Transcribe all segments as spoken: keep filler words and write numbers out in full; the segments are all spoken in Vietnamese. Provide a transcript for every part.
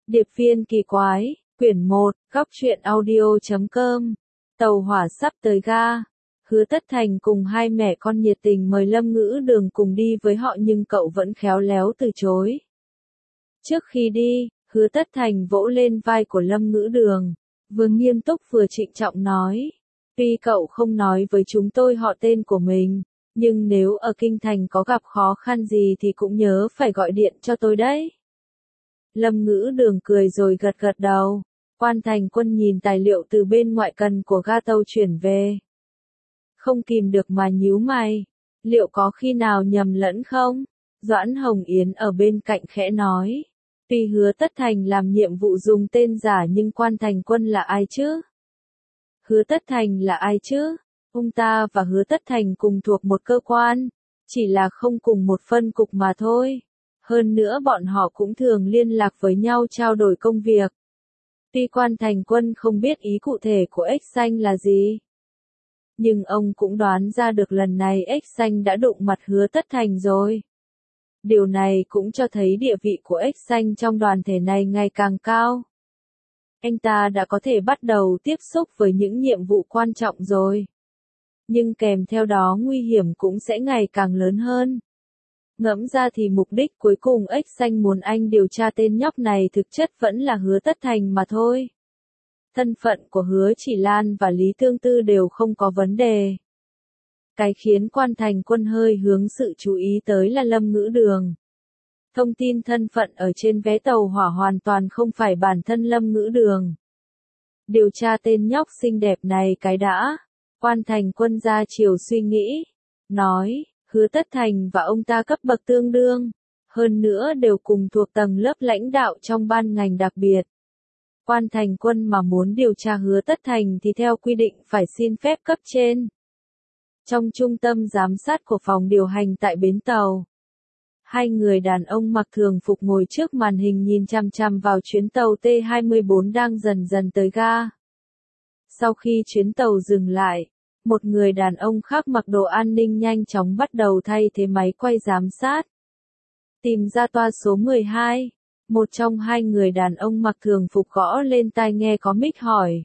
Điệp viên kỳ quái, quyển một, góc truyện audio chấm com. Tàu hỏa sắp tới ga. Hứa Tất Thành cùng hai mẹ con nhiệt tình mời Lâm Ngữ Đường cùng đi với họ nhưng cậu vẫn khéo léo từ chối. Trước khi đi, Hứa Tất Thành vỗ lên vai của Lâm Ngữ Đường, vừa nghiêm túc vừa trịnh trọng nói. Tuy cậu không nói với chúng tôi họ tên của mình, nhưng nếu ở Kinh Thành có gặp khó khăn gì thì cũng nhớ phải gọi điện cho tôi đấy. Lâm Ngữ Đường cười rồi gật gật đầu. Quan Thành Quân nhìn tài liệu từ bên ngoại cần của ga tàu chuyển về. Không kìm được mà nhíu mày. Liệu có khi nào nhầm lẫn không? Doãn Hồng Yến ở bên cạnh khẽ nói. Tuy Hứa Tất Thành làm nhiệm vụ dùng tên giả nhưng Quan Thành Quân là ai chứ? Hứa Tất Thành là ai chứ? Ông ta và Hứa Tất Thành cùng thuộc một cơ quan, chỉ là không cùng một phân cục mà thôi. Hơn nữa bọn họ cũng thường liên lạc với nhau trao đổi công việc. Tuy Quan Thành Quân không biết ý cụ thể của Ếch Xanh là gì, nhưng ông cũng đoán ra được lần này Ếch Xanh đã đụng mặt Hứa Tất Thành rồi. Điều này cũng cho thấy địa vị của Ếch Xanh trong đoàn thể này ngày càng cao. Anh ta đã có thể bắt đầu tiếp xúc với những nhiệm vụ quan trọng rồi. Nhưng kèm theo đó nguy hiểm cũng sẽ ngày càng lớn hơn. Ngẫm ra thì mục đích cuối cùng Ếch Xanh muốn anh điều tra tên nhóc này thực chất vẫn là Hứa Tất Thành mà thôi. Thân phận của Hứa Chỉ Lan và Lý Tương Tư đều không có vấn đề. Cái khiến Quan Thành Quân hơi hướng sự chú ý tới là Lâm Ngữ Đường. Thông tin thân phận ở trên vé tàu hỏa hoàn toàn không phải bản thân Lâm Ngữ Đường. Điều tra tên nhóc xinh đẹp này cái đã. Quan Thành Quân ra chiều suy nghĩ. Nói, Hứa Tất Thành và ông ta cấp bậc tương đương. Hơn nữa đều cùng thuộc tầng lớp lãnh đạo trong ban ngành đặc biệt. Quan Thành Quân mà muốn điều tra Hứa Tất Thành thì theo quy định phải xin phép cấp trên. Trong trung tâm giám sát của phòng điều hành tại bến tàu, hai người đàn ông mặc thường phục ngồi trước màn hình nhìn chằm chằm vào chuyến tàu T hai mươi bốn đang dần dần tới ga. Sau khi chuyến tàu dừng lại, một người đàn ông khác mặc đồ an ninh nhanh chóng bắt đầu thay thế máy quay giám sát. Tìm ra toa số mười hai, một trong hai người đàn ông mặc thường phục gõ lên tai nghe có mic hỏi.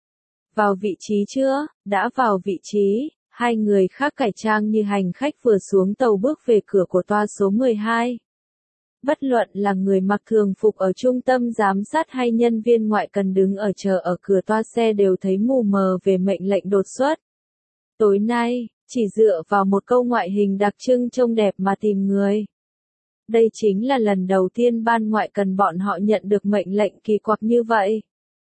Vào vị trí chưa? Đã vào vị trí. Hai người khác cải trang như hành khách vừa xuống tàu bước về cửa của toa số mười hai. Bất luận là người mặc thường phục ở trung tâm giám sát hay nhân viên ngoại cần đứng ở chờ ở cửa toa xe đều thấy mù mờ về mệnh lệnh đột xuất. Tối nay, chỉ dựa vào một câu ngoại hình đặc trưng trông đẹp mà tìm người. Đây chính là lần đầu tiên ban ngoại cần bọn họ nhận được mệnh lệnh kỳ quặc như vậy.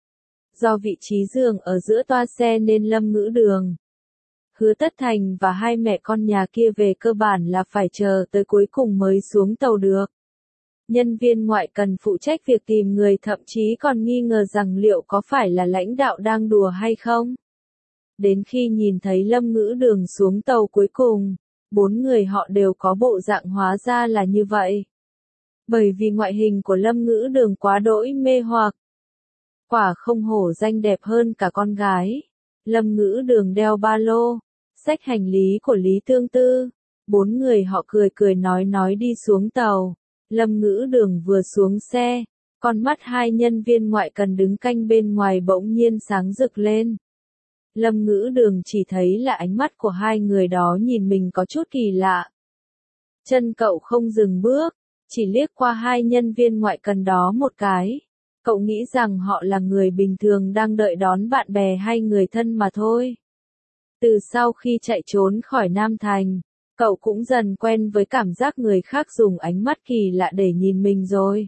Do vị trí giường ở giữa toa xe nên Lâm Ngữ Đường, Hứa Tất Thành và hai mẹ con nhà kia về cơ bản là phải chờ tới cuối cùng mới xuống tàu được. Nhân viên ngoại cần phụ trách việc tìm người thậm chí còn nghi ngờ rằng liệu có phải là lãnh đạo đang đùa hay không. Đến khi nhìn thấy Lâm Ngữ Đường xuống tàu cuối cùng, bốn người họ đều có bộ dạng hóa ra là như vậy. Bởi vì ngoại hình của Lâm Ngữ Đường quá đỗi mê hoặc. Quả không hổ danh đẹp hơn cả con gái. Lâm Ngữ Đường đeo ba lô, xách hành lý của Lý Tương Tư. Bốn người họ cười cười nói nói đi xuống tàu. Lâm Ngữ Đường vừa xuống xe, con mắt hai nhân viên ngoại cần đứng canh bên ngoài bỗng nhiên sáng rực lên. Lâm Ngữ Đường chỉ thấy là ánh mắt của hai người đó nhìn mình có chút kỳ lạ. Chân cậu không dừng bước, chỉ liếc qua hai nhân viên ngoại cần đó một cái. Cậu nghĩ rằng họ là người bình thường đang đợi đón bạn bè hay người thân mà thôi. Từ sau khi chạy trốn khỏi Nam Thành, cậu cũng dần quen với cảm giác người khác dùng ánh mắt kỳ lạ để nhìn mình rồi.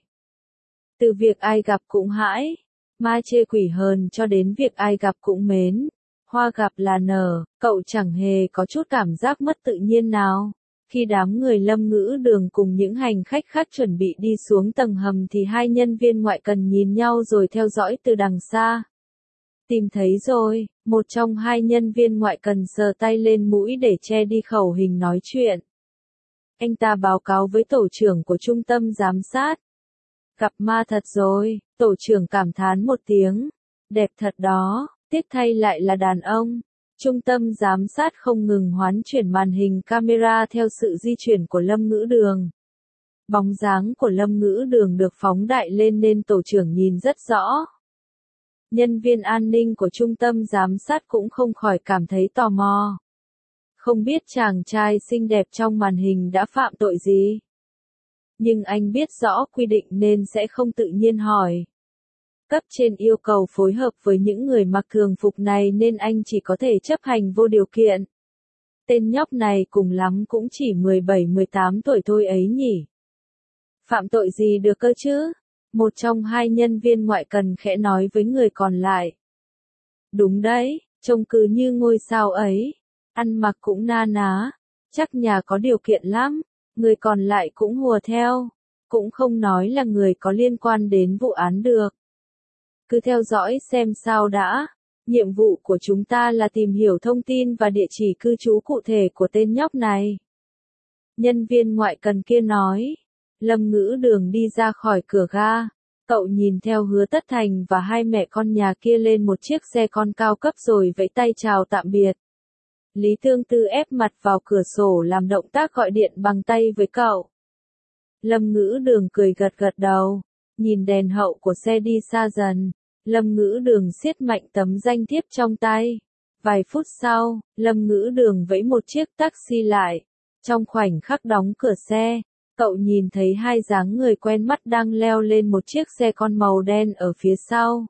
Từ việc ai gặp cũng hãi, ma chê quỷ hờn cho đến việc ai gặp cũng mến, hoa gặp là nở, cậu chẳng hề có chút cảm giác mất tự nhiên nào. Khi đám người Lâm Ngữ Đường cùng những hành khách khác chuẩn bị đi xuống tầng hầm thì hai nhân viên ngoại cần nhìn nhau rồi theo dõi từ đằng xa. Tìm thấy rồi, một trong hai nhân viên ngoại cần sờ tay lên mũi để che đi khẩu hình nói chuyện. Anh ta báo cáo với tổ trưởng của trung tâm giám sát. Gặp ma thật rồi, tổ trưởng cảm thán một tiếng. Đẹp thật đó, tiếc thay lại là đàn ông. Trung tâm giám sát không ngừng hoán chuyển màn hình camera theo sự di chuyển của Lâm Ngữ Đường. Bóng dáng của Lâm Ngữ Đường được phóng đại lên nên tổ trưởng nhìn rất rõ. Nhân viên an ninh của trung tâm giám sát cũng không khỏi cảm thấy tò mò. Không biết chàng trai xinh đẹp trong màn hình đã phạm tội gì. Nhưng anh biết rõ quy định nên sẽ không tự nhiên hỏi. Cấp trên yêu cầu phối hợp với những người mặc thường phục này nên anh chỉ có thể chấp hành vô điều kiện. Tên nhóc này cùng lắm cũng chỉ mười bảy mười tám tuổi thôi ấy nhỉ. Phạm tội gì được cơ chứ? Một trong hai nhân viên ngoại cần khẽ nói với người còn lại. Đúng đấy, trông cứ như ngôi sao ấy. Ăn mặc cũng na ná. Chắc nhà có điều kiện lắm. Người còn lại cũng hùa theo. Cũng không nói là người có liên quan đến vụ án được. Cứ theo dõi xem sao đã. Nhiệm vụ của chúng ta là tìm hiểu thông tin và địa chỉ cư trú cụ thể của tên nhóc này. Nhân viên ngoại cần kia nói. Lâm Ngữ Đường đi ra khỏi cửa ga. Cậu nhìn theo Hứa Tất Thành và hai mẹ con nhà kia lên một chiếc xe con cao cấp rồi vẫy tay chào tạm biệt. Lý Tương Tư ép mặt vào cửa sổ làm động tác gọi điện bằng tay với cậu. Lâm Ngữ Đường cười gật gật đầu. Nhìn đèn hậu của xe đi xa dần. Lâm Ngữ Đường siết mạnh tấm danh thiếp trong tay. Vài phút sau, Lâm Ngữ Đường vẫy một chiếc taxi lại. Trong khoảnh khắc đóng cửa xe, cậu nhìn thấy hai dáng người quen mắt đang leo lên một chiếc xe con màu đen ở phía sau.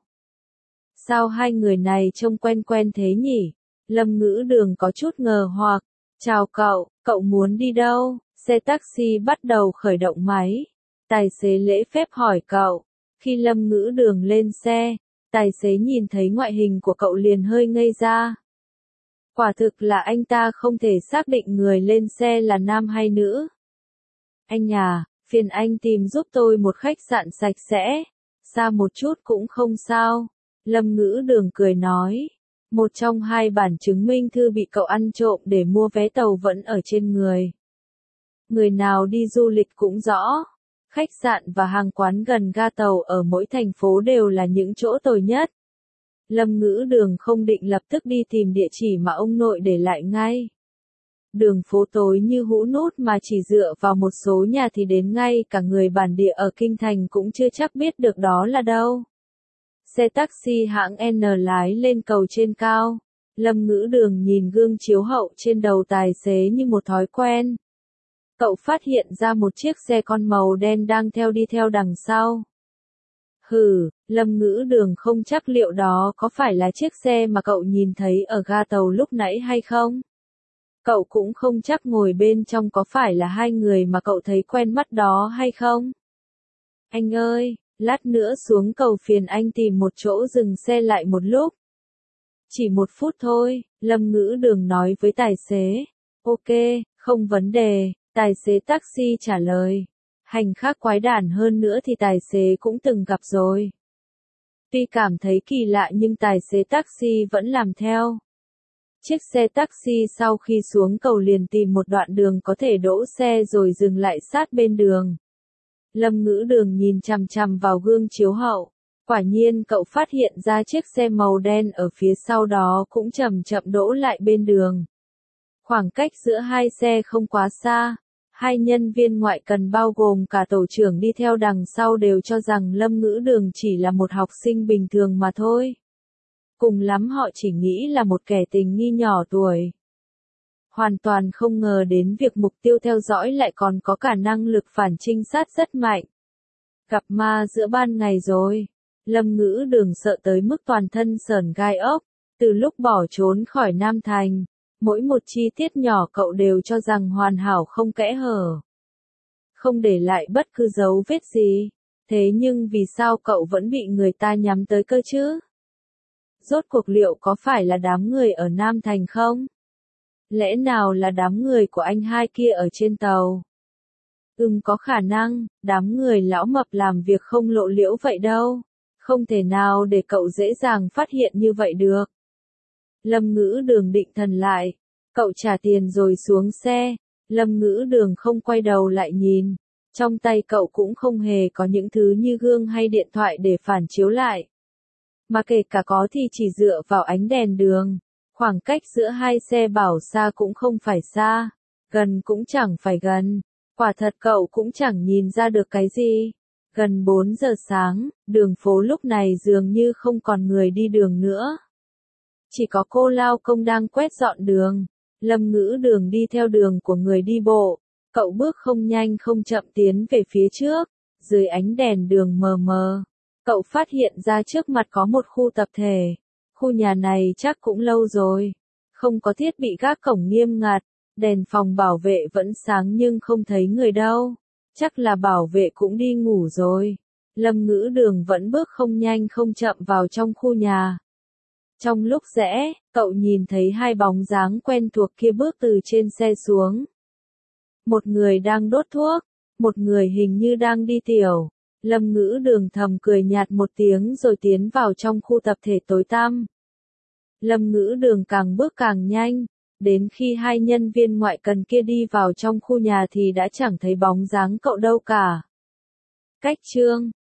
Sao hai người này trông quen quen thế nhỉ? Lâm Ngữ Đường có chút ngờ hoặc. Chào cậu, cậu muốn đi đâu? Xe taxi bắt đầu khởi động máy. Tài xế lễ phép hỏi cậu. Khi Lâm Ngữ Đường lên xe, tài xế nhìn thấy ngoại hình của cậu liền hơi ngây ra. Quả thực là anh ta không thể xác định người lên xe là nam hay nữ. Anh à, phiền anh tìm giúp tôi một khách sạn sạch sẽ. Xa một chút cũng không sao. Lâm Ngữ Đường cười nói. Một trong hai bản chứng minh thư bị cậu ăn trộm để mua vé tàu vẫn ở trên người. Người nào đi du lịch cũng rõ. Khách sạn và hàng quán gần ga tàu ở mỗi thành phố đều là những chỗ tồi nhất. Lâm Ngữ Đường không định lập tức đi tìm địa chỉ mà ông nội để lại ngay. Đường phố tối như hũ nút mà chỉ dựa vào một số nhà thì đến ngay cả người bản địa ở Kinh Thành cũng chưa chắc biết được đó là đâu. Xe taxi hãng N lái lên cầu trên cao. Lâm Ngữ Đường nhìn gương chiếu hậu trên đầu tài xế như một thói quen. Cậu phát hiện ra một chiếc xe con màu đen đang theo đi theo đằng sau. Hừ, Lâm Ngữ Đường không chắc liệu đó có phải là chiếc xe mà cậu nhìn thấy ở ga tàu lúc nãy hay không. Cậu cũng không chắc ngồi bên trong có phải là hai người mà cậu thấy quen mắt đó hay không. Anh ơi, lát nữa xuống cầu phiền anh tìm một chỗ dừng xe lại một lúc. Chỉ một phút thôi, Lâm Ngữ Đường nói với tài xế. Ok, không vấn đề, tài xế taxi trả lời. Hành khách quái đản hơn nữa thì tài xế cũng từng gặp rồi. Tuy cảm thấy kỳ lạ nhưng tài xế taxi vẫn làm theo. Chiếc xe taxi sau khi xuống cầu liền tìm một đoạn đường có thể đỗ xe rồi dừng lại sát bên đường. Lâm Ngữ Đường nhìn chằm chằm vào gương chiếu hậu. Quả nhiên cậu phát hiện ra chiếc xe màu đen ở phía sau đó cũng chậm chậm đỗ lại bên đường. Khoảng cách giữa hai xe không quá xa. Hai nhân viên ngoại cần bao gồm cả tổ trưởng đi theo đằng sau đều cho rằng Lâm Ngữ Đường chỉ là một học sinh bình thường mà thôi. Cùng lắm họ chỉ nghĩ là một kẻ tình nghi nhỏ tuổi. Hoàn toàn không ngờ đến việc mục tiêu theo dõi lại còn có cả năng lực phản trinh sát rất mạnh. Gặp ma giữa ban ngày rồi. Lâm Ngữ Đường sợ tới mức toàn thân sởn gai ốc. Từ lúc bỏ trốn khỏi Nam Thành, mỗi một chi tiết nhỏ cậu đều cho rằng hoàn hảo không kẽ hở. Không để lại bất cứ dấu vết gì. Thế nhưng vì sao cậu vẫn bị người ta nhắm tới cơ chứ? Rốt cuộc liệu có phải là đám người ở Nam Thành không? Lẽ nào là đám người của anh hai kia ở trên tàu? Ừm có khả năng, đám người lão mập làm việc không lộ liễu vậy đâu. Không thể nào để cậu dễ dàng phát hiện như vậy được. Lâm Ngữ Đường định thần lại. Cậu trả tiền rồi xuống xe. Lâm Ngữ Đường không quay đầu lại nhìn. Trong tay cậu cũng không hề có những thứ như gương hay điện thoại để phản chiếu lại. Mà kể cả có thì chỉ dựa vào ánh đèn đường. Khoảng cách giữa hai xe bảo xa cũng không phải xa. Gần cũng chẳng phải gần. Quả thật cậu cũng chẳng nhìn ra được cái gì. Gần bốn giờ sáng, đường phố lúc này dường như không còn người đi đường nữa. Chỉ có cô lao công đang quét dọn đường. Lâm Ngữ Đường đi theo đường của người đi bộ. Cậu bước không nhanh không chậm tiến về phía trước. Dưới ánh đèn đường mờ mờ, cậu phát hiện ra trước mặt có một khu tập thể. Khu nhà này chắc cũng lâu rồi. Không có thiết bị gác cổng nghiêm ngặt. Đèn phòng bảo vệ vẫn sáng nhưng không thấy người đâu. Chắc là bảo vệ cũng đi ngủ rồi. Lâm Ngữ Đường vẫn bước không nhanh không chậm vào trong khu nhà. Trong lúc rẽ, cậu nhìn thấy hai bóng dáng quen thuộc kia bước từ trên xe xuống. Một người đang đốt thuốc, một người hình như đang đi tiểu. Lâm Ngữ Đường thầm cười nhạt một tiếng rồi tiến vào trong khu tập thể tối tăm. Lâm Ngữ Đường càng bước càng nhanh, đến khi hai nhân viên ngoại cần kia đi vào trong khu nhà thì đã chẳng thấy bóng dáng cậu đâu cả. Cách chương